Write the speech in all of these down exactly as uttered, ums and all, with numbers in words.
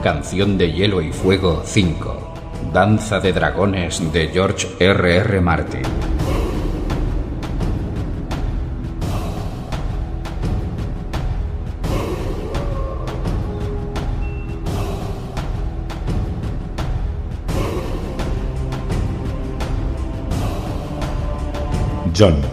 Canción de Hielo y Fuego cinco. Danza de Dragones de George R R Martin. Jon.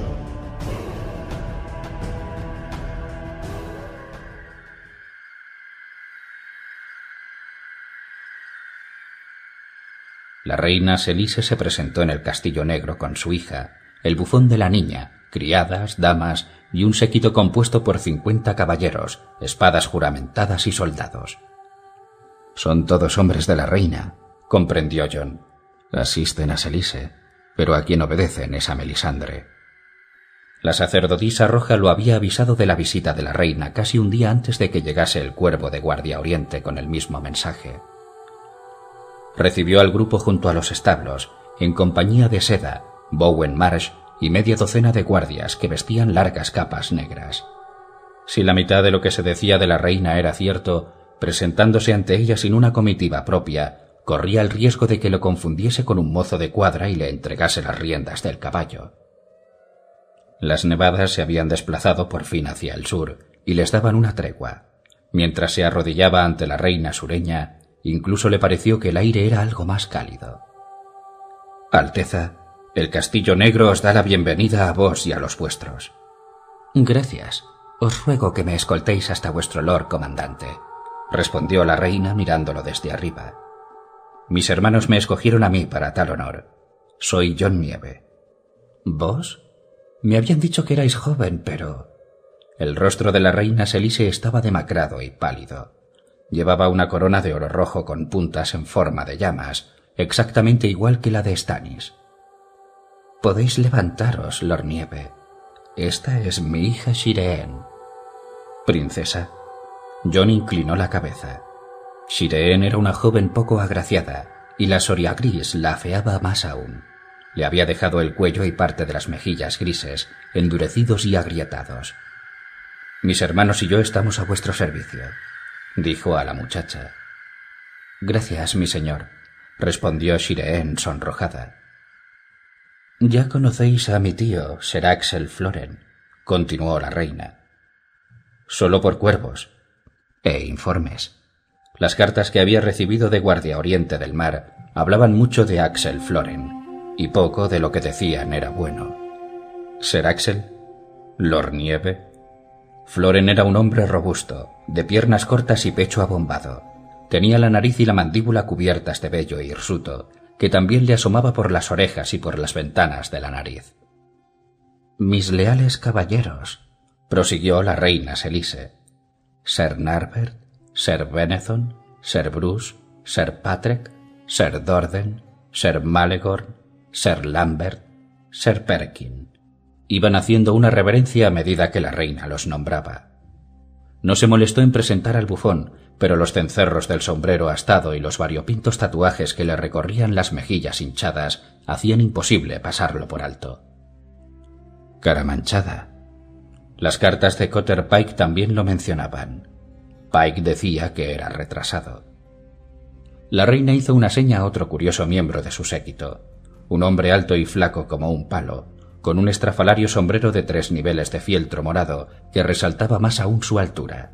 La reina Selise se presentó en el Castillo Negro con su hija, el bufón de la niña, criadas, damas y un séquito compuesto por cincuenta caballeros, espadas juramentadas y soldados. Son todos hombres de la reina, comprendió Jon. Asisten a Selise, pero a quien obedecen es a Melisandre. La sacerdotisa roja lo había avisado de la visita de la reina casi un día antes de que llegase el cuervo de Guardia Oriente con el mismo mensaje. Recibió al grupo junto a los establos, en compañía de Seda, Bowen Marsh y media docena de guardias que vestían largas capas negras. Si la mitad de lo que se decía de la reina era cierto, presentándose ante ella sin una comitiva propia, corría el riesgo de que lo confundiese con un mozo de cuadra y le entregase las riendas del caballo. Las nevadas se habían desplazado por fin hacia el sur y les daban una tregua. Mientras se arrodillaba ante la reina sureña, incluso le pareció que el aire era algo más cálido. Alteza, el Castillo Negro os da la bienvenida a vos y a los vuestros. Gracias. Os ruego que me escoltéis hasta vuestro lord comandante, respondió la reina mirándolo desde arriba. Mis hermanos me escogieron a mí para tal honor. Soy Jon Nieve. ¿Vos? Me habían dicho que erais joven, pero... El rostro de la reina Selise estaba demacrado y pálido. Llevaba una corona de oro rojo con puntas en forma de llamas, exactamente igual que la de Stannis. Podéis levantaros, Lord Nieve. Esta es mi hija Shireen. Princesa. Jon inclinó la cabeza. Shireen era una joven poco agraciada, y la Soria gris la afeaba más aún. Le había dejado el cuello y parte de las mejillas grises, endurecidos y agrietados. Mis hermanos y yo estamos a vuestro servicio, dijo a la muchacha. Gracias, mi señor, respondió Shireen sonrojada. Ya conocéis a mi tío, Ser Axel Floren, continuó la reina. Solo por cuervos e informes. Las cartas que había recibido de Guardia Oriente del Mar hablaban mucho de Axel Floren, y poco de lo que decían era bueno. ¿Ser Axel? ¿Lord Nieve? Floren era un hombre robusto, de piernas cortas y pecho abombado. Tenía la nariz y la mandíbula cubiertas de vello hirsuto, que también le asomaba por las orejas y por las ventanas de la nariz. Mis leales caballeros, prosiguió la reina Selise. Ser Narbert, Ser Benethon, Ser Bruce, Ser Patrick, Ser Dorden, Ser Malegorn, Ser Lambert, Ser Perkin. Iban haciendo una reverencia a medida que la reina los nombraba. No se molestó en presentar al bufón, pero los cencerros del sombrero astado y los variopintos tatuajes que le recorrían las mejillas hinchadas hacían imposible pasarlo por alto. Cara manchada. Las cartas de Cotter Pike también lo mencionaban. Pike decía que era retrasado. La reina hizo una seña a otro curioso miembro de su séquito, un hombre alto y flaco como un palo, con un estrafalario sombrero de tres niveles de fieltro morado que resaltaba más aún su altura.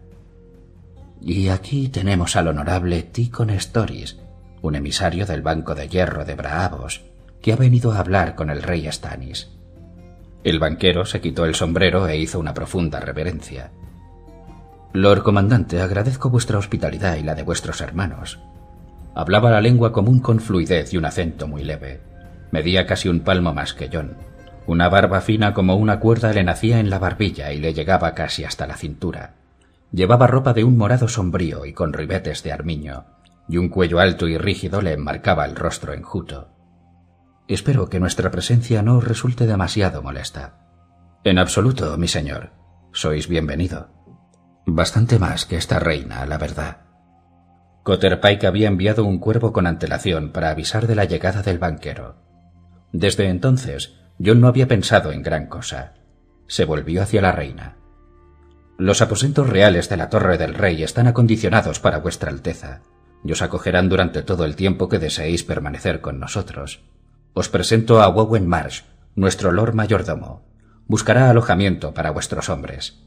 Y aquí tenemos al honorable Ticon Storis, un emisario del Banco de Hierro de Braavos, que ha venido a hablar con el rey Stannis. El banquero se quitó el sombrero e hizo una profunda reverencia. Lord Comandante, agradezco vuestra hospitalidad y la de vuestros hermanos. Hablaba la lengua común con fluidez y un acento muy leve. Medía casi un palmo más que Jon. Una barba fina como una cuerda le nacía en la barbilla y le llegaba casi hasta la cintura. Llevaba ropa de un morado sombrío y con ribetes de armiño, y un cuello alto y rígido le enmarcaba el rostro enjuto. Espero que nuestra presencia no os resulte demasiado molesta. En absoluto, mi señor. Sois bienvenido. Bastante más que esta reina, la verdad. Cotter Pike había enviado un cuervo con antelación para avisar de la llegada del banquero. Desde entonces, Jon no había pensado en gran cosa. Se volvió hacia la reina. Los aposentos reales de la Torre del Rey están acondicionados para vuestra Alteza. y os acogerán durante todo el tiempo que deseéis permanecer con nosotros. Os presento a Wowen Marsh, nuestro Lord Mayordomo. Buscará alojamiento para vuestros hombres.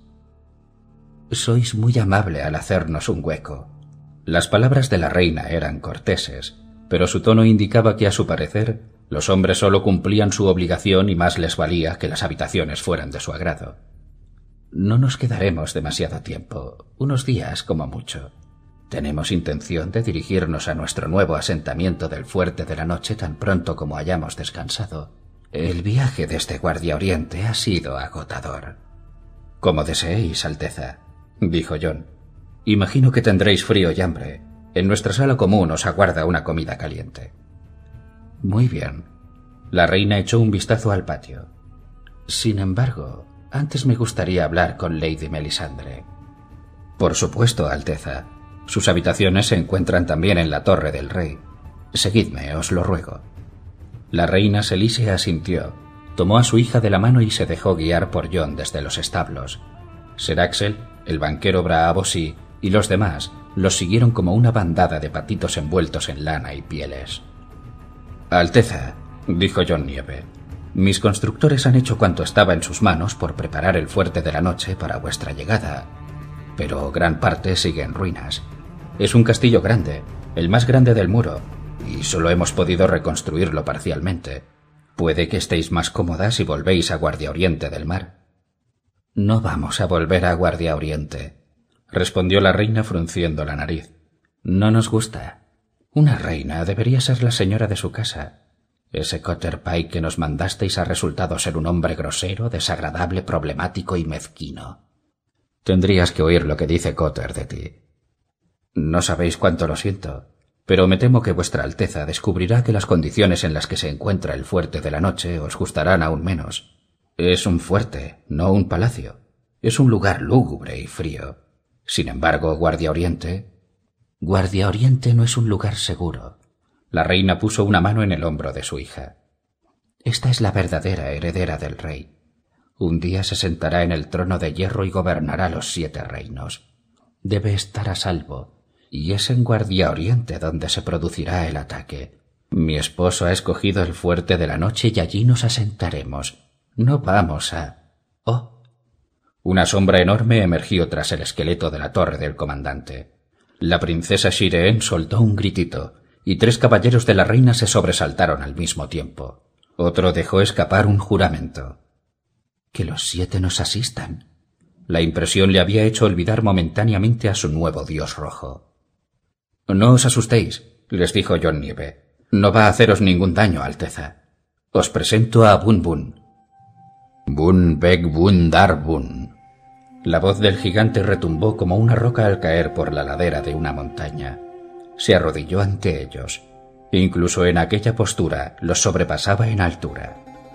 Sois muy amable al hacernos un hueco. Las palabras de la reina eran corteses, pero su tono indicaba que, a su parecer, los hombres solo cumplían su obligación y más les valía que las habitaciones fueran de su agrado. No nos quedaremos demasiado tiempo, unos días como mucho. Tenemos intención de dirigirnos a nuestro nuevo asentamiento del Fuerte de la Noche tan pronto como hayamos descansado. El viaje desde Guardia Oriente ha sido agotador. Como deseéis, Alteza, dijo Jon. Imagino que tendréis frío y hambre. En nuestra sala común os aguarda una comida caliente. Muy bien. La reina echó un vistazo al patio. Sin embargo, antes me gustaría hablar con Lady Melisandre. Por supuesto, Alteza. Sus habitaciones se encuentran también en la Torre del Rey. Seguidme, os lo ruego. La reina Selise asintió, tomó a su hija de la mano y se dejó guiar por Jon desde los establos. Ser Axel, el banquero Braavosí y los demás los siguieron como una bandada de patitos envueltos en lana y pieles. Alteza, dijo Jon Nieve, mis constructores han hecho cuanto estaba en sus manos por preparar el Fuerte de la Noche para vuestra llegada, pero gran parte sigue en ruinas. Es un castillo grande, el más grande del muro, y solo hemos podido reconstruirlo parcialmente. Puede que estéis más cómodas si volvéis a Guardia Oriente del Mar. No vamos a volver a Guardia Oriente, respondió la reina frunciendo la nariz. No nos gusta. Una reina debería ser la señora de su casa. Ese Cotter Pike que nos mandasteis ha resultado ser un hombre grosero, desagradable, problemático y mezquino. Tendrías que oír lo que dice Cotter de ti. No sabéis cuánto lo siento, pero me temo que vuestra Alteza descubrirá que las condiciones en las que se encuentra el Fuerte de la Noche os gustarán aún menos. Es un fuerte, no un palacio. Es un lugar lúgubre y frío. Sin embargo, Guardia Oriente... Guardia Oriente no es un lugar seguro. La reina puso una mano en el hombro de su hija. Esta es la verdadera heredera del rey. Un día se sentará en el trono de hierro y gobernará los siete reinos. Debe estar a salvo. Y es en Guardia Oriente donde se producirá el ataque. Mi esposo ha escogido el Fuerte de la Noche y allí nos asentaremos. No vamos a... Oh. Una sombra enorme emergió tras el esqueleto de la torre del comandante. La princesa Shireen soltó un gritito, y tres caballeros de la reina se sobresaltaron al mismo tiempo. Otro dejó escapar un juramento. Que los siete nos asistan. La impresión le había hecho olvidar momentáneamente a su nuevo dios rojo. No os asustéis, les dijo Jon Nieve. No va a haceros ningún daño, Alteza. Os presento a Bun Bun. Bun Beg Bun Dar Bun. La voz del gigante retumbó como una roca al caer por la ladera de una montaña. Se arrodilló ante ellos. Incluso en aquella postura los sobrepasaba en altura.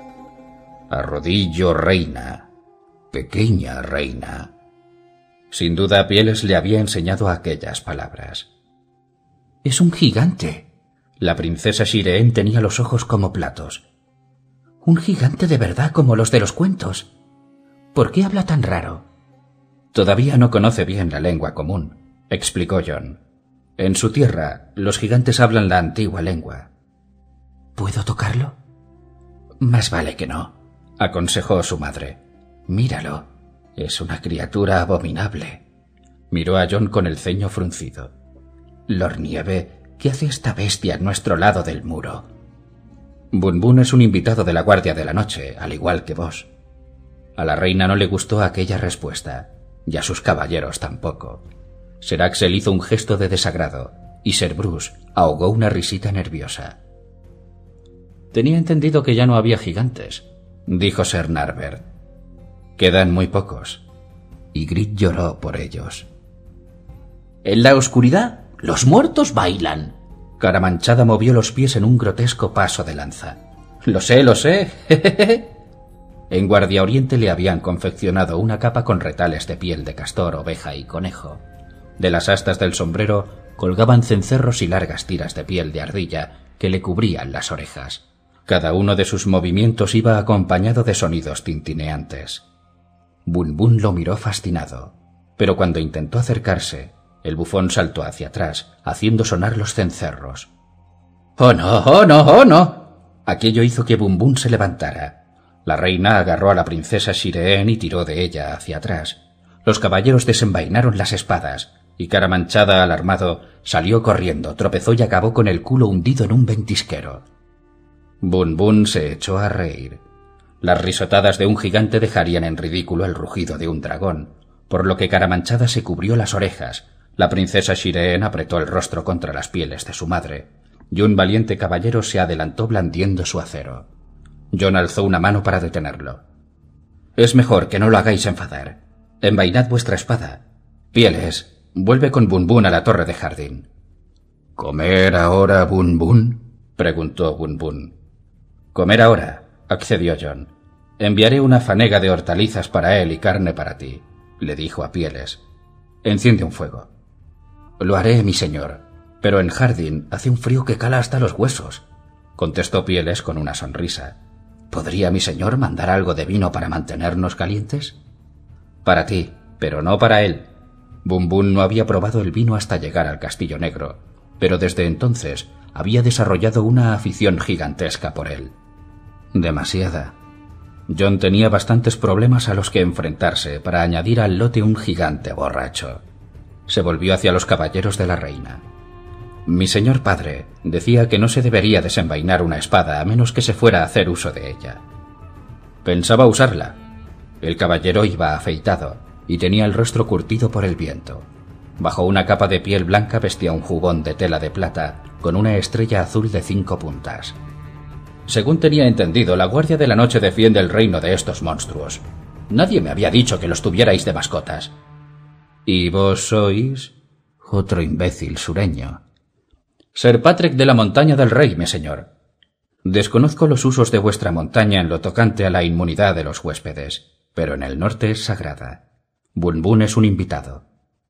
Arrodillo, reina. Pequeña reina. Sin duda Pieles le había enseñado aquellas palabras. Es un gigante. La princesa Shireen tenía los ojos como platos. Un gigante de verdad como los de los cuentos. ¿Por qué habla tan raro? Todavía no conoce bien la lengua común, explicó Jon. En su tierra, los gigantes hablan la antigua lengua. ¿Puedo tocarlo? Más vale que no, aconsejó su madre. Míralo, es una criatura abominable. Miró a Jon con el ceño fruncido. Lord Nieve, ¿qué hace esta bestia a nuestro lado del muro? Bun Bun es un invitado de la Guardia de la Noche, al igual que vos. A la reina no le gustó aquella respuesta, y a sus caballeros tampoco. Ser Axel hizo un gesto de desagrado, y Ser Bruce ahogó una risita nerviosa. Tenía entendido que ya no había gigantes, dijo Ser Narbert. Quedan muy pocos. Y Grit lloró por ellos. En la oscuridad, los muertos bailan. Caramanchada movió los pies en un grotesco paso de lanza. Lo sé, lo sé. En Guardia Oriente le habían confeccionado una capa con retales de piel de castor, oveja y conejo. De las astas del sombrero colgaban cencerros y largas tiras de piel de ardilla que le cubrían las orejas. Cada uno de sus movimientos iba acompañado de sonidos tintineantes. Bun Bun lo miró fascinado, pero cuando intentó acercarse, El bufón saltó hacia atrás, haciendo sonar los cencerros. ¡Oh no, oh no, oh no! Aquello hizo que Bum Bum se levantara. La reina agarró a la princesa Shireen y tiró de ella hacia atrás. Los caballeros desenvainaron las espadas, y Cara Manchada, alarmado, salió corriendo, tropezó y acabó con el culo hundido en un ventisquero. Bum Bum se echó a reír. Las risotadas de un gigante dejarían en ridículo el rugido de un dragón, por lo que Cara Manchada se cubrió las orejas. La princesa Shireen apretó el rostro contra las pieles de su madre, y un valiente caballero se adelantó blandiendo su acero. Jon alzó una mano para detenerlo. «Es mejor que no lo hagáis enfadar. Envainad vuestra espada. Pieles, vuelve con Bum Bum a la torre de jardín». «¿Comer ahora, Bum Bum?», preguntó Bum Bum. «Comer ahora», accedió Jon. «Enviaré una fanega de hortalizas para él y carne para ti», le dijo a Pieles. «Enciende un fuego». «Lo haré, mi señor, pero en jardín hace un frío que cala hasta los huesos», contestó Pieles con una sonrisa. «¿Podría mi señor mandar algo de vino para mantenernos calientes?» «Para ti, pero no para él». Bum Bum no había probado el vino hasta llegar al Castillo Negro, pero desde entonces había desarrollado una afición gigantesca por él. Demasiada. Jon tenía bastantes problemas a los que enfrentarse para añadir al lote un gigante borracho. Se volvió hacia los caballeros de la reina. «Mi señor padre decía que no se debería desenvainar una espada a menos que se fuera a hacer uso de ella. Pensaba usarla». El caballero iba afeitado y tenía el rostro curtido por el viento. Bajo una capa de piel blanca vestía un jubón de tela de plata con una estrella azul de cinco puntas. «Según tenía entendido, la Guardia de la Noche defiende el reino de estos monstruos. Nadie me había dicho que los tuvierais de mascotas». «¿Y vos sois?» «Otro imbécil sureño». «Ser Patrick de la Montaña del Rey, mi señor. Desconozco los usos de vuestra montaña en lo tocante a la inmunidad de los huéspedes, pero en el norte es sagrada. Bum Bum es un invitado».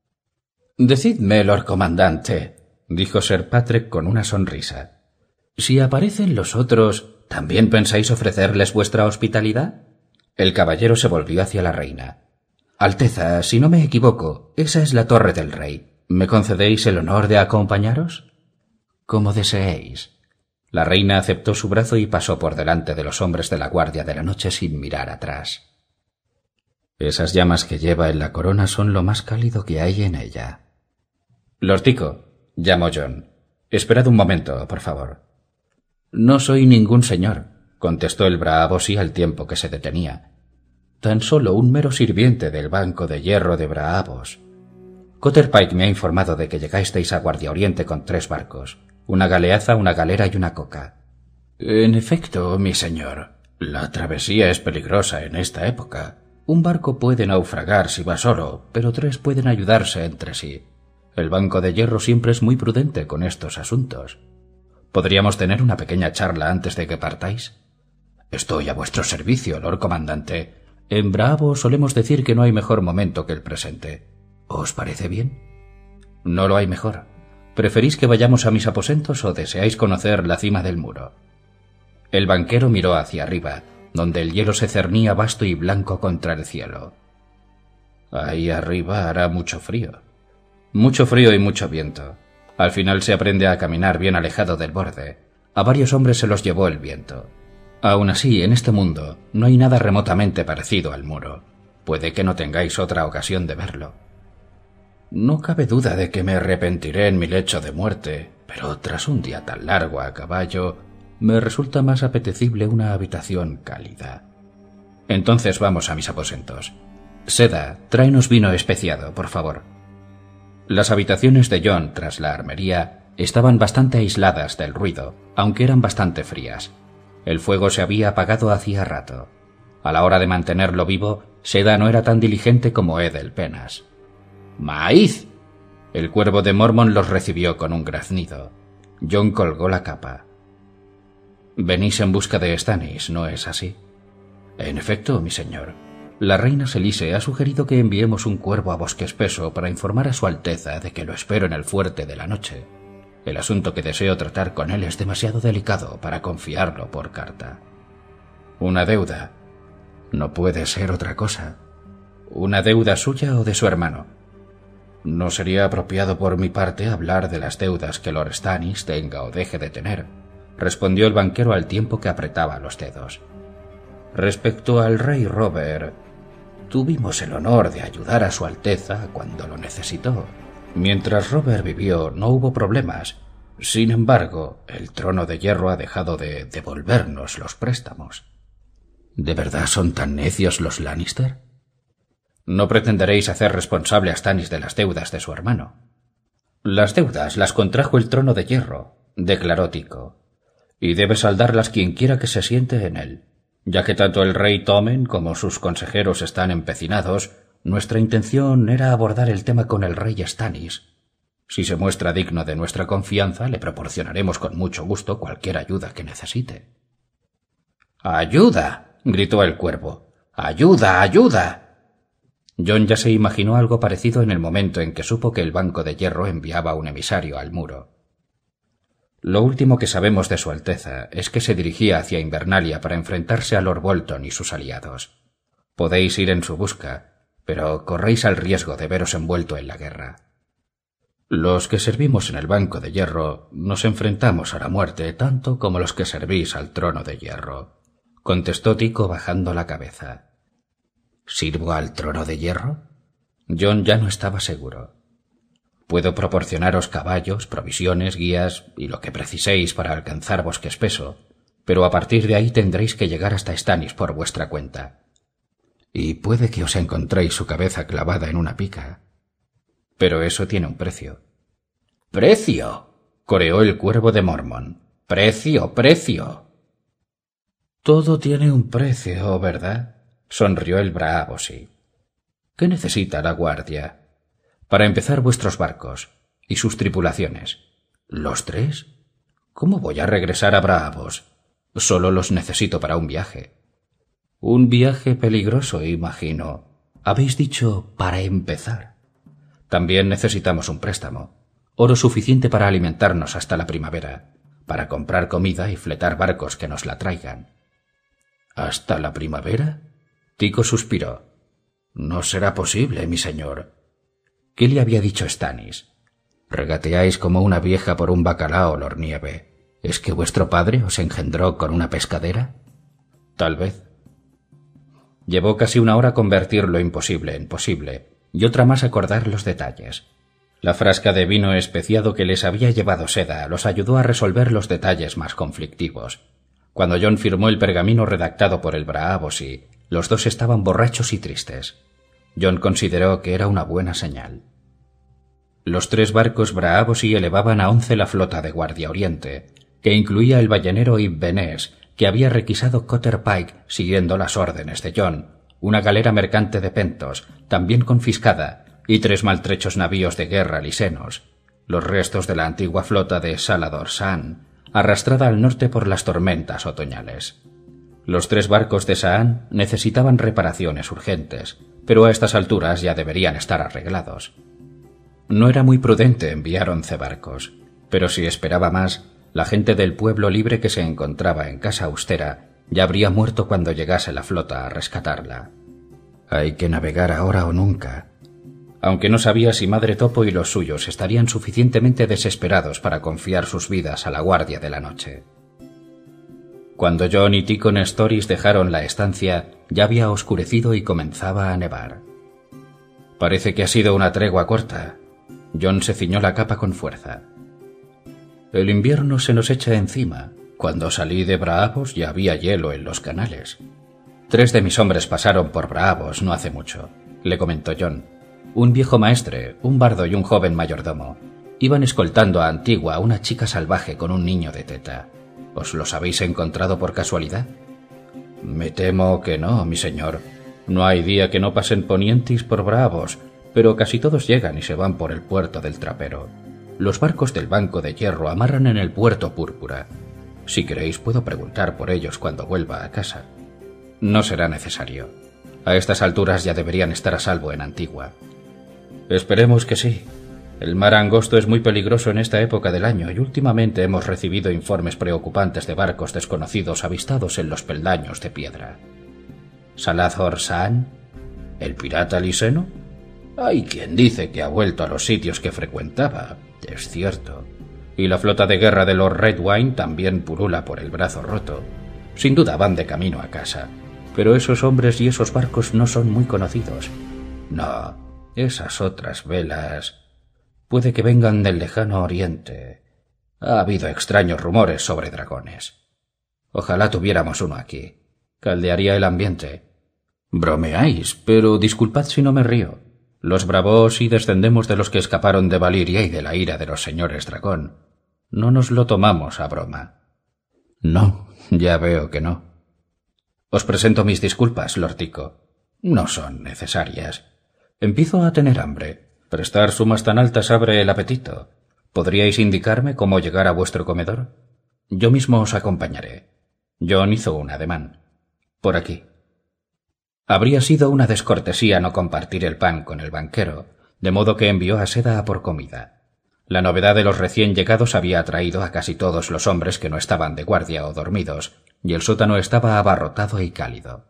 «Decidme, Lord Comandante», dijo Sir Patrick con una sonrisa, «si aparecen los otros, ¿también pensáis ofrecerles vuestra hospitalidad?» El caballero se volvió hacia la reina. «Alteza, si no me equivoco, esa es la torre del rey. ¿Me concedéis el honor de acompañaros?» «Como deseéis». La reina aceptó su brazo y pasó por delante de los hombres de la Guardia de la Noche sin mirar atrás. «Esas llamas que lleva en la corona son lo más cálido que hay en ella». «Lortico», llamó Jon, «esperad un momento, por favor». «No soy ningún señor», contestó el Braavosi al tiempo que se detenía. «Tan solo un mero sirviente del Banco de Hierro de Braavos. Cotter Pike me ha informado de que llegasteis a Guardia Oriente con tres barcos, una galeaza, una galera y una coca». «En efecto, mi señor. La travesía es peligrosa en esta época. Un barco puede naufragar si va solo, pero tres pueden ayudarse entre sí. El Banco de Hierro siempre es muy prudente con estos asuntos. ¿Podríamos tener una pequeña charla antes de que partáis?» «Estoy a vuestro servicio, Lord Comandante. En Bravo solemos decir que no hay mejor momento que el presente. ¿Os parece bien?» «No lo hay mejor. ¿Preferís que vayamos a mis aposentos o deseáis conocer la cima del muro?» El banquero miró hacia arriba, donde el hielo se cernía vasto y blanco contra el cielo. «Ahí arriba hará mucho frío». «Mucho frío y mucho viento. Al final se aprende a caminar bien alejado del borde. A varios hombres se los llevó el viento. Aún así, en este mundo no hay nada remotamente parecido al muro. Puede que no tengáis otra ocasión de verlo». «No cabe duda de que me arrepentiré en mi lecho de muerte, pero tras un día tan largo a caballo, me resulta más apetecible una habitación cálida». «Entonces vamos a mis aposentos. Seda, tráenos vino especiado, por favor». Las habitaciones de Jon tras la armería estaban bastante aisladas del ruido, aunque eran bastante frías. El fuego se había apagado hacía rato. A la hora de mantenerlo vivo, Seda no era tan diligente como Edel Penas. «¡Maíz!». El cuervo de Mormont los recibió con un graznido. Jon colgó la capa. «Venís en busca de Stannis, ¿no es así?» «En efecto, mi señor. La reina Selise ha sugerido que enviemos un cuervo a Bosque Espeso para informar a su Alteza de que lo espero en el fuerte de la noche. El asunto que deseo tratar con él es demasiado delicado para confiarlo por carta». «Una deuda. No puede ser otra cosa». «¿Una deuda suya o de su hermano?». No sería apropiado por mi parte hablar de las deudas que Lord Stannis tenga o deje de tener, respondió el banquero al tiempo que apretaba los dedos. Respecto al rey Robert, tuvimos el honor de ayudar a su Alteza cuando lo necesitó. Mientras Robert vivió no hubo problemas. Sin embargo, el Trono de Hierro ha dejado de devolvernos los préstamos. ¿De verdad son tan necios los Lannister? No pretenderéis hacer responsable a Stannis de las deudas de su hermano. Las deudas las contrajo el Trono de Hierro, declaró Tico, y debe saldarlas quien quiera que se siente en él. Ya que tanto el rey Tommen como sus consejeros están empecinados, nuestra intención era abordar el tema con el rey Stannis. Si se muestra digno de nuestra confianza, le proporcionaremos con mucho gusto cualquier ayuda que necesite. ¡Ayuda!, gritó el cuervo. ¡Ayuda, ayuda! Jon ya se imaginó algo parecido en el momento en que supo que el Banco de Hierro enviaba un emisario al muro. Lo último que sabemos de su Alteza es que se dirigía hacia Invernalia para enfrentarse a Lord Bolton y sus aliados. Podéis ir en su busca, pero corréis el riesgo de veros envuelto en la guerra. Los que servimos en el Banco de Hierro nos enfrentamos a la muerte tanto como los que servís al Trono de Hierro, contestó Tico bajando la cabeza. ¿Sirvo al Trono de Hierro? Jon ya no estaba seguro. Puedo proporcionaros caballos, provisiones, guías y lo que preciséis para alcanzar Bosque Espeso, pero a partir de ahí tendréis que llegar hasta Stannis por vuestra cuenta. Y puede que os encontréis su cabeza clavada en una pica. Pero eso tiene un precio. —¡Precio! —coreó el cuervo de Mormont. —¡Precio, precio! Todo tiene un precio, ¿verdad? —sonrió el Braavosi. ¿Qué necesita la guardia? Para empezar, vuestros barcos y sus tripulaciones. ¿Los tres? ¿Cómo voy a regresar a Braavos? Solo los necesito para un viaje. Un viaje peligroso, imagino. Habéis dicho para empezar. También necesitamos un préstamo. Oro suficiente para alimentarnos hasta la primavera, para comprar comida y fletar barcos que nos la traigan. ¿Hasta la primavera? Tico suspiró. No será posible, mi señor. ¿Qué le había dicho Stannis? Regateáis como una vieja por un bacalao, Lord Nieve. ¿Es que vuestro padre os engendró con una pescadera? Tal vez. Llevó casi una hora convertir lo imposible en posible, y otra más acordar los detalles. La frasca de vino especiado que les había llevado Seda los ayudó a resolver los detalles más conflictivos. Cuando Jon firmó el pergamino redactado por el Braavosi, los dos estaban borrachos y tristes. Jon consideró que era una buena señal. Los tres barcos Braavosi elevaban a once la flota de Guardia Oriente, que incluía el ballenero Inverness, que había requisado Cotter Pike siguiendo las órdenes de Jon, una galera mercante de Pentos, también confiscada, y tres maltrechos navíos de guerra lisenos, los restos de la antigua flota de Salador Saan, arrastrada al norte por las tormentas otoñales. Los tres barcos de Saan necesitaban reparaciones urgentes, pero a estas alturas ya deberían estar arreglados. No era muy prudente enviar once barcos, pero si esperaba más, la gente del pueblo libre que se encontraba en Casa Austera ya habría muerto cuando llegase la flota a rescatarla. Hay que navegar ahora o nunca. Aunque no sabía si Madre Topo y los suyos estarían suficientemente desesperados para confiar sus vidas a la guardia de la noche. Cuando Jon y Tico Nestoris dejaron la estancia, ya había oscurecido y comenzaba a nevar. Parece que ha sido una tregua corta. Jon se ciñó la capa con fuerza. El invierno se nos echa encima. Cuando salí de Braavos ya había hielo en los canales. Tres de mis hombres pasaron por Braavos no hace mucho, le comentó Jon. Un viejo maestre, un bardo y un joven mayordomo. Iban escoltando a Antigua una chica salvaje con un niño de teta. ¿Os los habéis encontrado por casualidad? Me temo que no, mi señor. No hay día que no pasen ponientis por Braavos, pero casi todos llegan y se van por el puerto del Trapero. Los barcos del Banco de Hierro amarran en el puerto Púrpura. Si queréis puedo preguntar por ellos cuando vuelva a casa. No será necesario. A estas alturas ya deberían estar a salvo en Antigua. Esperemos que sí. El mar angosto es muy peligroso en esta época del año y últimamente hemos recibido informes preocupantes de barcos desconocidos avistados en los peldaños de piedra. ¿Saladhor Saan? ¿El pirata liseno? Hay quien dice que ha vuelto a los sitios que frecuentaba, es cierto. Y la flota de guerra de los Redwyne también pulula por el brazo roto. Sin duda van de camino a casa. Pero esos hombres y esos barcos no son muy conocidos. No, esas otras velas... Puede que vengan del lejano oriente. Ha habido extraños rumores sobre dragones. Ojalá tuviéramos uno aquí. Caldearía el ambiente. Bromeáis, pero disculpad si no me río. Los bravos y descendemos de los que escaparon de Valiria y de la ira de los señores dragón. No nos lo tomamos a broma. No, ya veo que no. Os presento mis disculpas, Lord Tico. No son necesarias. Empiezo a tener hambre. Prestar sumas tan altas abre el apetito. ¿Podríais indicarme cómo llegar a vuestro comedor? Yo mismo os acompañaré. John hizo un ademán. Por aquí. Habría sido una descortesía no compartir el pan con el banquero, de modo que envió a Seda a por comida. La novedad de los recién llegados había atraído a casi todos los hombres que no estaban de guardia o dormidos, y el sótano estaba abarrotado y cálido.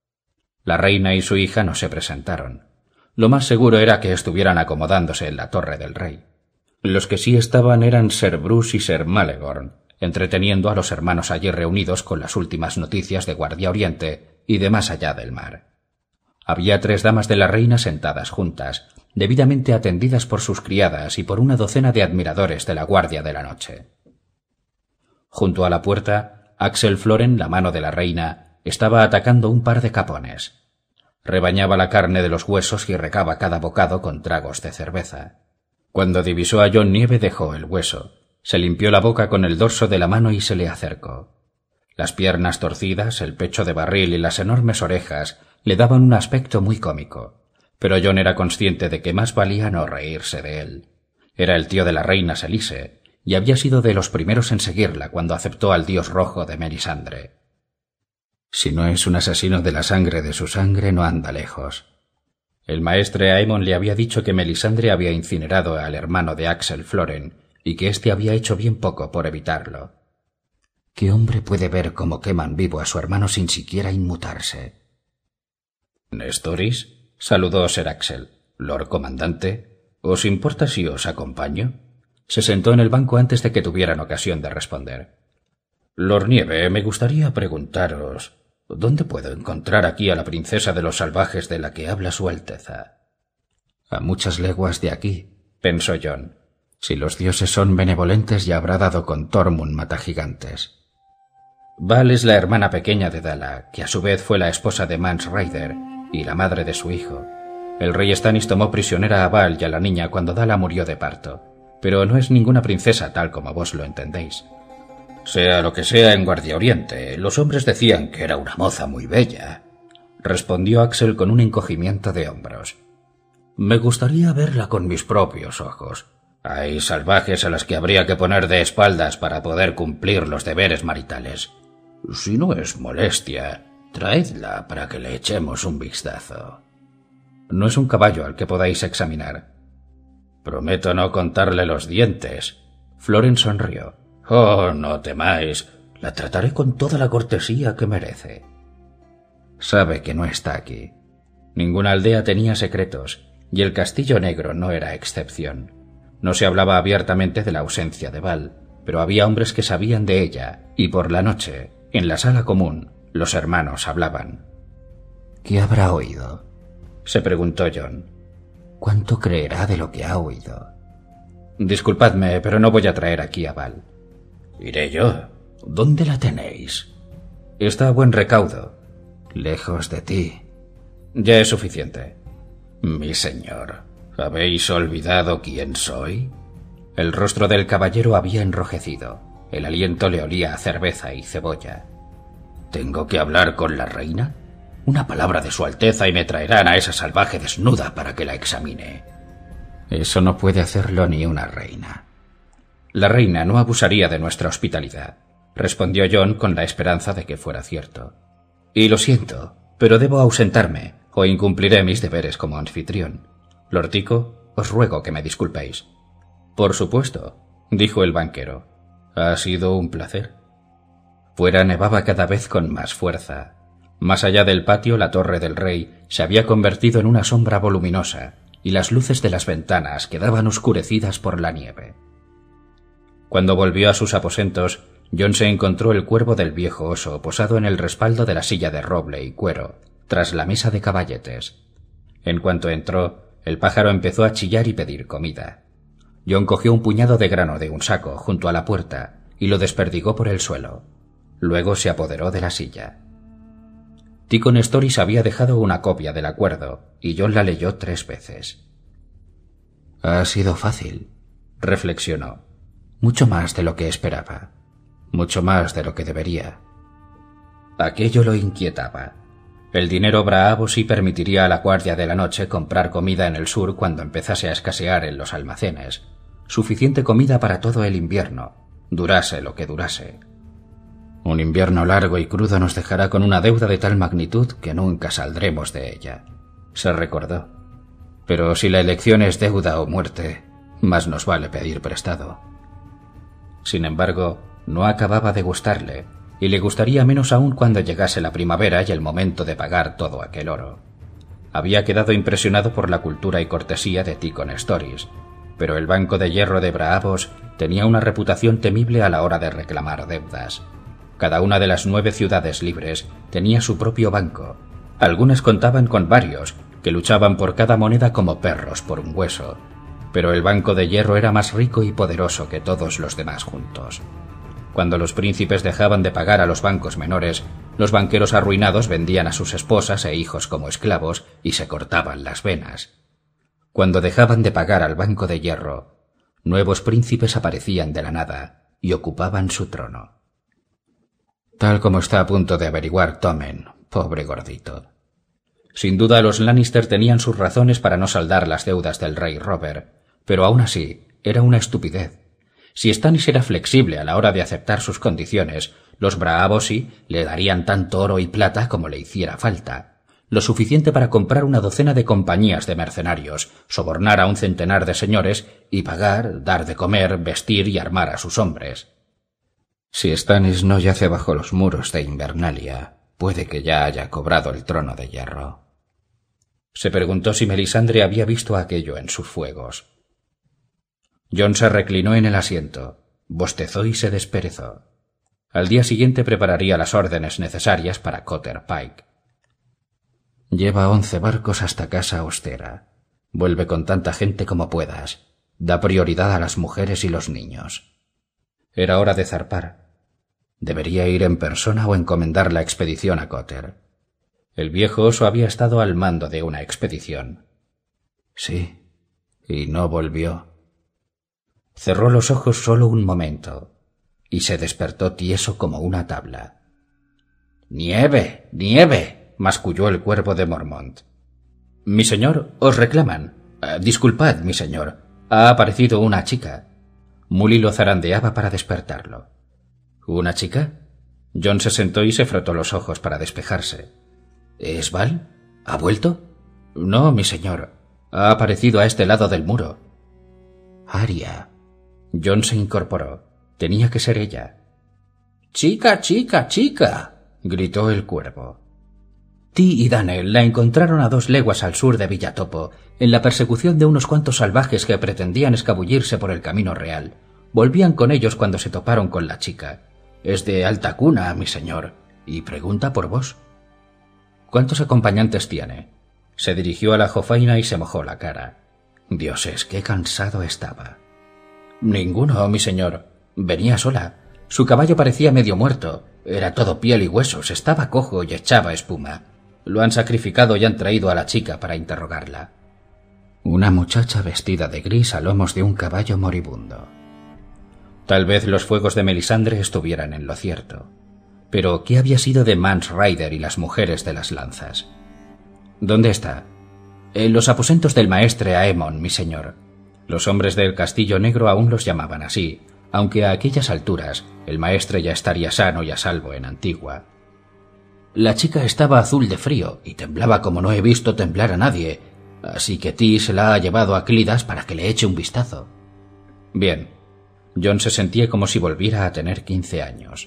La reina y su hija no se presentaron. Lo más seguro era que estuvieran acomodándose en la torre del rey. Los que sí estaban eran Ser Bruce y Ser Malegorn, entreteniendo a los hermanos allí reunidos con las últimas noticias de Guardia Oriente y de más allá del mar. Había tres damas de la reina sentadas juntas, debidamente atendidas por sus criadas y por una docena de admiradores de la Guardia de la Noche. Junto a la puerta, Axel Floren, la mano de la reina, estaba atacando un par de capones. Rebañaba la carne de los huesos y recaba cada bocado con tragos de cerveza. Cuando divisó a John Nieve dejó el hueso, se limpió la boca con el dorso de la mano y se le acercó. Las piernas torcidas, el pecho de barril y las enormes orejas le daban un aspecto muy cómico, pero John era consciente de que más valía no reírse de él. Era el tío de la reina Selise, y había sido de los primeros en seguirla cuando aceptó al dios rojo de Melisandre. Si no es un asesino de la sangre de su sangre, no anda lejos. El maestre Aemon le había dicho que Melisandre había incinerado al hermano de Axel Floren y que éste había hecho bien poco por evitarlo. ¿Qué hombre puede ver cómo queman vivo a su hermano sin siquiera inmutarse? —¿Nestoris? —saludó Ser Axel. —Lord Comandante, ¿os importa si os acompaño? Se sentó en el banco antes de que tuvieran ocasión de responder. —Lord Nieve, me gustaría preguntaros... ¿Dónde puedo encontrar aquí a la princesa de los salvajes de la que habla su Alteza? A muchas leguas de aquí, pensó John. Si los dioses son benevolentes ya habrá dado con Tormund Matagigantes. Val es la hermana pequeña de Dala, que a su vez fue la esposa de Mance Rayder y la madre de su hijo. El rey Stannis tomó prisionera a Val y a la niña cuando Dala murió de parto, pero no es ninguna princesa tal como vos lo entendéis. Sea lo que sea en Guardia Oriente, los hombres decían que era una moza muy bella, respondió Axel con un encogimiento de hombros. Me gustaría verla con mis propios ojos. Hay salvajes a las que habría que poner de espaldas para poder cumplir los deberes maritales. Si no es molestia, traedla para que le echemos un vistazo. No es un caballo al que podáis examinar. Prometo no contarle los dientes. Floren sonrió. Oh, no temáis, la trataré con toda la cortesía que merece. Sabe que no está aquí. Ninguna aldea tenía secretos, y el Castillo Negro no era excepción. No se hablaba abiertamente de la ausencia de Val, pero había hombres que sabían de ella, y por la noche, en la sala común, los hermanos hablaban. ¿Qué habrá oído?, se preguntó John. ¿Cuánto creerá de lo que ha oído? Disculpadme, pero no voy a traer aquí a Val. Iré yo. ¿Dónde la tenéis? Está a buen recaudo. Lejos de ti. Ya es suficiente. Mi señor, ¿habéis olvidado quién soy? El rostro del caballero había enrojecido. El aliento le olía a cerveza y cebolla. ¿Tengo que hablar con la reina? Una palabra de su Alteza y me traerán a esa salvaje desnuda para que la examine. Eso no puede hacerlo ni una reina. La reina no abusaría de nuestra hospitalidad, respondió John con la esperanza de que fuera cierto. Y lo siento, pero debo ausentarme o incumpliré mis deberes como anfitrión. Lord Tico, os ruego que me disculpéis. Por supuesto, dijo el banquero. Ha sido un placer. Fuera nevaba cada vez con más fuerza. Más allá del patio, la torre del rey se había convertido en una sombra voluminosa, y las luces de las ventanas quedaban oscurecidas por la nieve. Cuando volvió a sus aposentos, John se encontró el cuervo del viejo oso posado en el respaldo de la silla de roble y cuero, tras la mesa de caballetes. En cuanto entró, el pájaro empezó a chillar y pedir comida. John cogió un puñado de grano de un saco junto a la puerta y lo desperdigó por el suelo. Luego se apoderó de la silla. Ticon Stories había dejado una copia del acuerdo y John la leyó tres veces. «Ha sido fácil», reflexionó. «Mucho más de lo que esperaba. Mucho más de lo que debería». Aquello lo inquietaba. El dinero bravo sí permitiría a la guardia de la noche comprar comida en el sur cuando empezase a escasear en los almacenes. Suficiente comida para todo el invierno, durase lo que durase. Un invierno largo y crudo nos dejará con una deuda de tal magnitud que nunca saldremos de ella, se recordó. Pero si la elección es deuda o muerte, más nos vale pedir prestado. Sin embargo, no acababa de gustarle, y le gustaría menos aún cuando llegase la primavera y el momento de pagar todo aquel oro. Había quedado impresionado por la cultura y cortesía de Ticon Stories, pero el Banco de Hierro de Braavos tenía una reputación temible a la hora de reclamar deudas. Cada una de las nueve ciudades libres tenía su propio banco. Algunas contaban con varios, que luchaban por cada moneda como perros por un hueso, pero el Banco de Hierro era más rico y poderoso que todos los demás juntos. Cuando los príncipes dejaban de pagar a los bancos menores, los banqueros arruinados vendían a sus esposas e hijos como esclavos y se cortaban las venas. Cuando dejaban de pagar al Banco de Hierro, nuevos príncipes aparecían de la nada y ocupaban su trono. Tal como está a punto de averiguar Tommen, pobre gordito. Sin duda los Lannister tenían sus razones para no saldar las deudas del rey Robert, pero aún así era una estupidez. Si Stannis era flexible a la hora de aceptar sus condiciones, los Braavosi le darían tanto oro y plata como le hiciera falta, lo suficiente para comprar una docena de compañías de mercenarios, sobornar a un centenar de señores y pagar, dar de comer, vestir y armar a sus hombres. Si Stannis no yace bajo los muros de Invernalia, puede que ya haya cobrado el trono de hierro. Se preguntó si Melisandre había visto aquello en sus fuegos. John se reclinó en el asiento, bostezó y se desperezó. Al día siguiente prepararía las órdenes necesarias para Cotter Pike. Lleva once barcos hasta Casa Austera. Vuelve con tanta gente como puedas. Da prioridad a las mujeres y los niños. Era hora de zarpar. Debería ir en persona o encomendar la expedición a Cotter. El viejo oso había estado al mando de una expedición. Sí, y no volvió. Cerró los ojos solo un momento y se despertó tieso como una tabla. «¡Nieve! ¡Nieve!», masculló el cuervo de Mormont. «Mi señor, os reclaman. Uh, disculpad, mi señor. Ha aparecido una chica». Mully lo zarandeaba para despertarlo. «¿Una chica?». John se sentó y se frotó los ojos para despejarse. «¿Es Val? ¿Ha vuelto?». «No, mi señor. Ha aparecido a este lado del muro». «Arya». John se incorporó. Tenía que ser ella. «¡Chica, chica, chica!», gritó el cuervo. Ti y Daniel la encontraron a dos leguas al sur de Villatopo, en la persecución de unos cuantos salvajes que pretendían escabullirse por el camino real. Volvían con ellos cuando se toparon con la chica. Es de alta cuna, mi señor, y pregunta por vos. ¿Cuántos acompañantes tiene? Se dirigió a la jofaina y se mojó la cara. Dioses, qué cansado estaba. Ninguno, mi señor. Venía sola. Su caballo parecía medio muerto. Era todo piel y huesos, estaba cojo y echaba espuma. Lo han sacrificado y han traído a la chica para interrogarla. Una muchacha vestida de gris a lomos de un caballo moribundo. Tal vez los fuegos de Melisandre estuvieran en lo cierto. Pero, ¿qué había sido de Mance Rayder y las mujeres de las lanzas? ¿Dónde está? En los aposentos del maestre Aemon, mi señor. Los hombres del Castillo Negro aún los llamaban así, aunque a aquellas alturas el maestre ya estaría sano y a salvo en Antigua. La chica estaba azul de frío y temblaba como no he visto temblar a nadie, así que Ti se la ha llevado a Clydas para que le eche un vistazo. Bien. John se sentía como si volviera a tener quince años.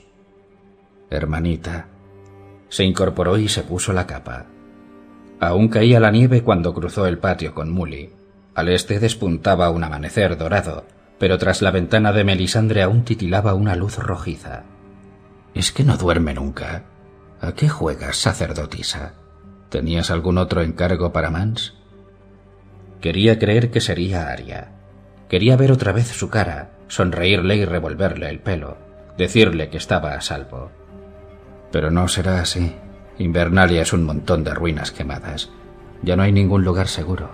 Hermanita. Se incorporó y se puso la capa. Aún caía la nieve cuando cruzó el patio con Mully, Al este despuntaba un amanecer dorado, pero tras la ventana de Melisandre aún titilaba una luz rojiza. «¿Es que no duerme nunca? ¿A qué juegas, sacerdotisa? ¿Tenías algún otro encargo para Mans?» Quería creer que sería Arya. Quería ver otra vez su cara, sonreírle y revolverle el pelo, decirle que estaba a salvo. Pero no será así. Invernalia es un montón de ruinas quemadas. Ya no hay ningún lugar seguro.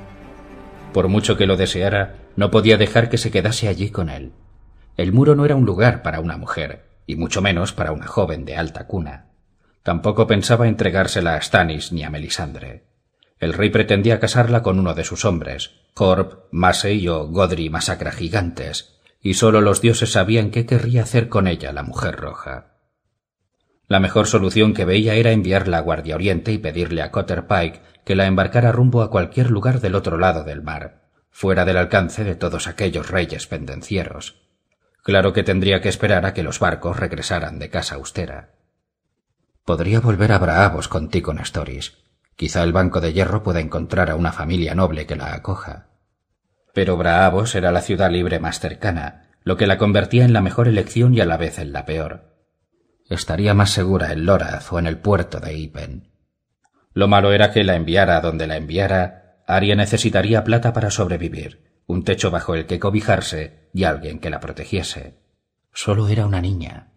Por mucho que lo deseara, no podía dejar que se quedase allí con él. El muro no era un lugar para una mujer, y mucho menos para una joven de alta cuna. Tampoco pensaba entregársela a Stannis ni a Melisandre. El rey pretendía casarla con uno de sus hombres, Horb, Massey o Godry Masacra Gigantes, y solo los dioses sabían qué querría hacer con ella la mujer roja. La mejor solución que veía era enviarla a Guardia Oriente y pedirle a Cotter Pike que la embarcara rumbo a cualquier lugar del otro lado del mar, fuera del alcance de todos aquellos reyes pendencieros. Claro que tendría que esperar a que los barcos regresaran de casa austera. Podría volver a Braavos con Tychon Astoris. Quizá el Banco de Hierro pueda encontrar a una familia noble que la acoja. Pero Braavos era la ciudad libre más cercana, lo que la convertía en la mejor elección y a la vez en la peor. Estaría más segura en Lorath o en el puerto de Ipen. Lo malo era que la enviara a donde la enviara, Arya necesitaría plata para sobrevivir, un techo bajo el que cobijarse y alguien que la protegiese. Solo era una niña.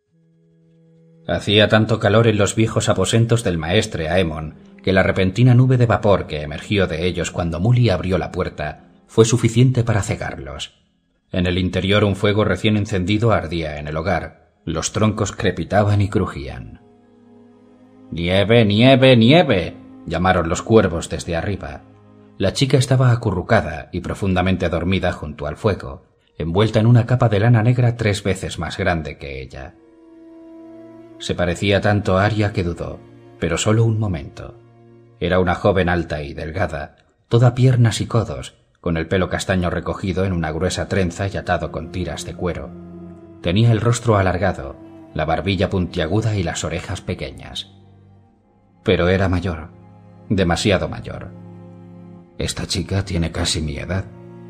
Hacía tanto calor en los viejos aposentos del maestre Aemon que la repentina nube de vapor que emergió de ellos cuando Mully abrió la puerta fue suficiente para cegarlos. En el interior un fuego recién encendido ardía en el hogar. Los troncos crepitaban y crujían. «¡Nieve, nieve, nieve!», llamaron los cuervos desde arriba. La chica estaba acurrucada y profundamente dormida junto al fuego, envuelta en una capa de lana negra tres veces más grande que ella. Se parecía tanto a Arya que dudó, pero solo un momento. Era una joven alta y delgada, toda piernas y codos, con el pelo castaño recogido en una gruesa trenza y atado con tiras de cuero. Tenía el rostro alargado, la barbilla puntiaguda y las orejas pequeñas. Pero era mayor, demasiado mayor. Esta chica tiene casi mi edad.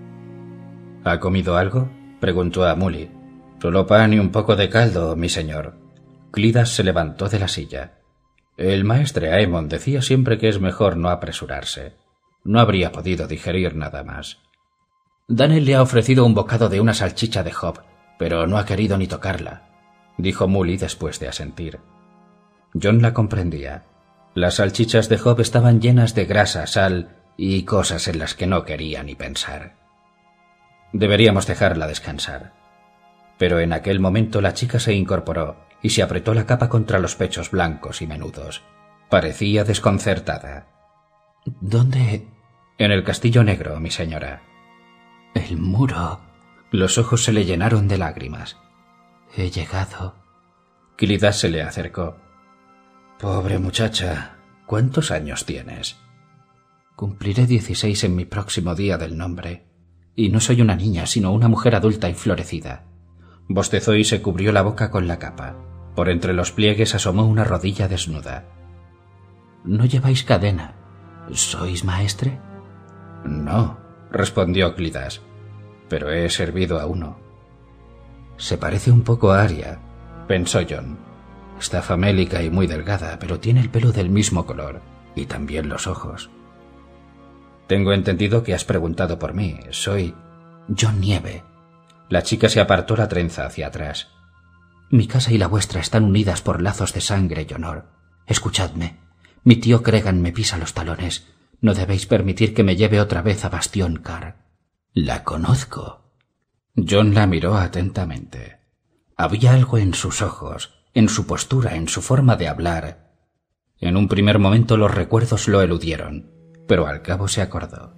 ¿Ha comido algo?, preguntó a Mully. «Solo pan y un poco de caldo, mi señor». Cleadas se levantó de la silla. El maestre Aemon decía siempre que es mejor no apresurarse. No habría podido digerir nada más. «Daniel le ha ofrecido un bocado de una salchicha de Hob, pero no ha querido ni tocarla», dijo Mully después de asentir. Jon la comprendía. Las salchichas de Hob estaban llenas de grasa, sal y cosas en las que no quería ni pensar. Deberíamos dejarla descansar. Pero en aquel momento la chica se incorporó y se apretó la capa contra los pechos blancos y menudos. Parecía desconcertada. «¿Dónde?» «En el Castillo Negro, mi señora». «El muro». Los ojos se le llenaron de lágrimas. «He llegado». Cleadas se le acercó. «Pobre muchacha, ¿cuántos años tienes?» «Cumpliré dieciséis en mi próximo día del nombre. Y no soy una niña, sino una mujer adulta y florecida». Bostezó y se cubrió la boca con la capa. Por entre los pliegues asomó una rodilla desnuda. «No lleváis cadena. ¿Sois maestre?» «No», respondió Cleadas, «pero he servido a uno». «Se parece un poco a Arya», pensó Jon. «Está famélica y muy delgada, pero tiene el pelo del mismo color, y también los ojos». «Tengo entendido que has preguntado por mí. Soy Jon Nieve». La chica se apartó la trenza hacia atrás. «Mi casa y la vuestra están unidas por lazos de sangre y honor. Escuchadme. Mi tío Cregan me pisa los talones. No debéis permitir que me lleve otra vez a Bastión Car». «La conozco». Jon la miró atentamente. Había algo en sus ojos, en su postura, en su forma de hablar. En un primer momento los recuerdos lo eludieron, pero al cabo se acordó.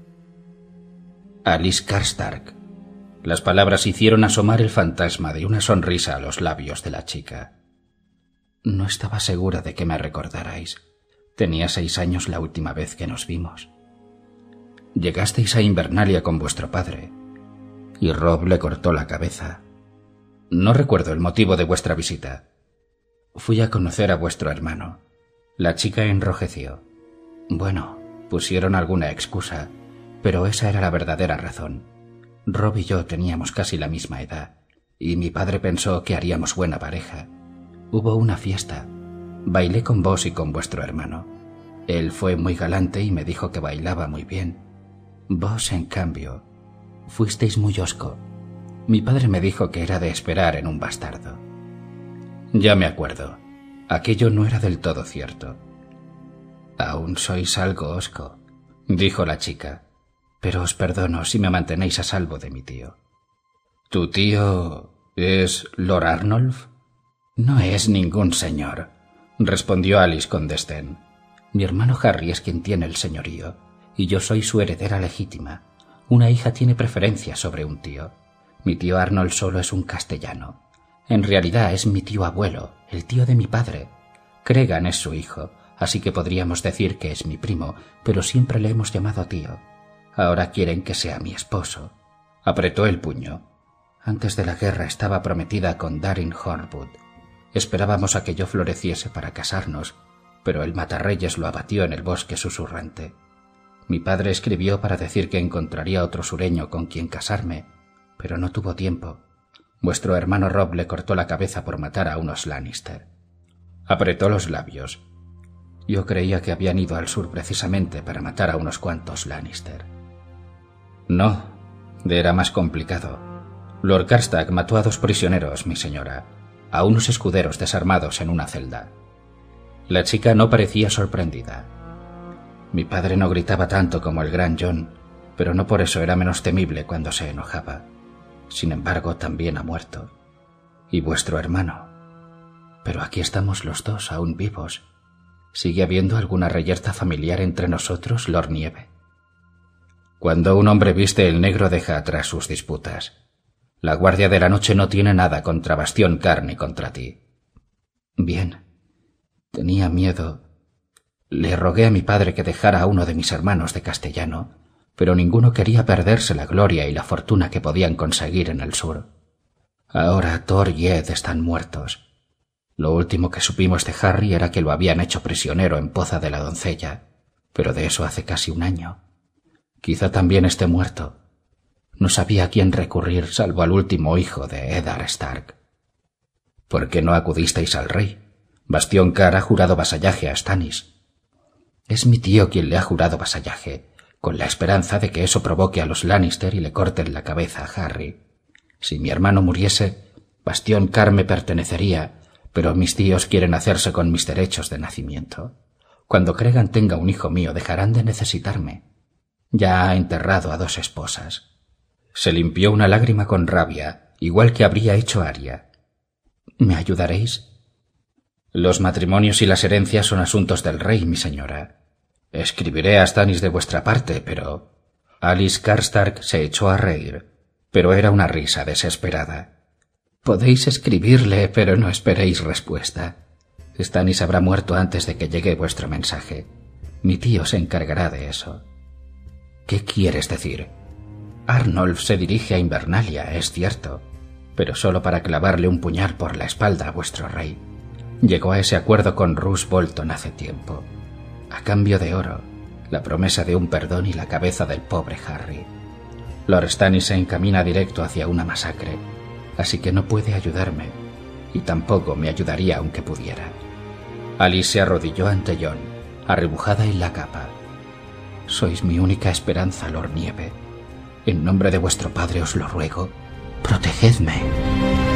«Alice Karstark». Las palabras hicieron asomar el fantasma de una sonrisa a los labios de la chica. «No estaba segura de que me recordarais. Tenía seis años la última vez que nos vimos. Llegasteis a Invernalia con vuestro padre». Y Robb le cortó la cabeza. «No recuerdo el motivo de vuestra visita». «Fui a conocer a vuestro hermano». La chica enrojeció. «Bueno, pusieron alguna excusa. pero esa era la verdadera razón. Rob y yo teníamos casi la misma edad, y mi padre pensó que haríamos buena pareja. Hubo una fiesta. Bailé con vos y con vuestro hermano. Él fue muy galante y me dijo que bailaba muy bien. Vos, en cambio, fuisteis muy hosco. Mi padre me dijo que era de esperar en un bastardo. Ya me acuerdo. Aquello no era del todo cierto. Aún sois algo hosco, dijo la chica, pero os perdono si me mantenéis a salvo de mi tío. ¿Tu tío es Lord Arnulf? No es ningún señor, respondió Alice con desdén. Mi hermano Harry es quien tiene el señorío, y yo soy su heredera legítima. Una hija tiene preferencia sobre un tío. Mi tío Arnold solo es un castellano. En realidad es mi tío abuelo, el tío de mi padre. Cregan es su hijo, así que podríamos decir que es mi primo, pero siempre le hemos llamado tío. Ahora quieren que sea mi esposo. Apretó el puño. Antes de la guerra estaba prometida con Darin Hornwood. Esperábamos a que yo floreciese para casarnos, pero el matarreyes lo abatió en el bosque susurrante. Mi padre escribió para decir que encontraría otro sureño con quien casarme, pero no tuvo tiempo. Vuestro hermano Rob le cortó la cabeza por matar a unos Lannister. Apretó los labios. Yo creía que habían ido al sur precisamente para matar a unos cuantos Lannister. No, era más complicado. Lord Karstag mató a dos prisioneros, mi señora, a unos escuderos desarmados en una celda. La chica no parecía sorprendida. Mi padre no gritaba tanto como el gran John, pero no por eso era menos temible cuando se enojaba. Sin embargo, también ha muerto. Y vuestro hermano. Pero aquí estamos los dos, aún vivos. ¿Sigue habiendo alguna reyerta familiar entre nosotros, Lord Nieve? Cuando un hombre viste el negro deja atrás sus disputas. La Guardia de la Noche no tiene nada contra Bastión Carr ni contra ti. Bien. Tenía miedo. Le rogué a mi padre que dejara a uno de mis hermanos de castellano, pero ninguno quería perderse la gloria y la fortuna que podían conseguir en el sur. Ahora Thor y Ed están muertos. Lo último que supimos de Harry era que lo habían hecho prisionero en Poza de la Doncella, pero de eso hace casi un año. Quizá también esté muerto. No sabía a quién recurrir salvo al último hijo de Eddard Stark. ¿Por qué no acudisteis al rey? Bastión Carr ha jurado vasallaje a Stannis. Es mi tío quien le ha jurado vasallaje, con la esperanza de que eso provoque a los Lannister y le corten la cabeza a Harry. Si mi hermano muriese, Bastión Carr me pertenecería, pero mis tíos quieren hacerse con mis derechos de nacimiento. Cuando Cregan tenga un hijo mío, dejarán de necesitarme. Ya ha enterrado a dos esposas. Se limpió una lágrima con rabia, igual que habría hecho Arya. ¿Me ayudaréis? Los matrimonios y las herencias son asuntos del rey, mi señora. Escribiré a Stannis de vuestra parte, pero... Alice Karstark se echó a reír, pero era una risa desesperada. Podéis escribirle, pero no esperéis respuesta. Stannis habrá muerto antes de que llegue vuestro mensaje. Mi tío se encargará de eso. ¿Qué quieres decir? Arnulf se dirige a Invernalia, es cierto, pero solo para clavarle un puñal por la espalda a vuestro rey. Llegó a ese acuerdo con Roose Bolton hace tiempo, a cambio de oro, la promesa de un perdón y la cabeza del pobre Harry. Lord Stannis se encamina directo hacia una masacre, así que no puede ayudarme, y tampoco me ayudaría aunque pudiera. Alice se arrodilló ante Jon, arrebujada en la capa. Sois mi única esperanza, Lord Nieve. En nombre de vuestro padre os lo ruego, protegedme.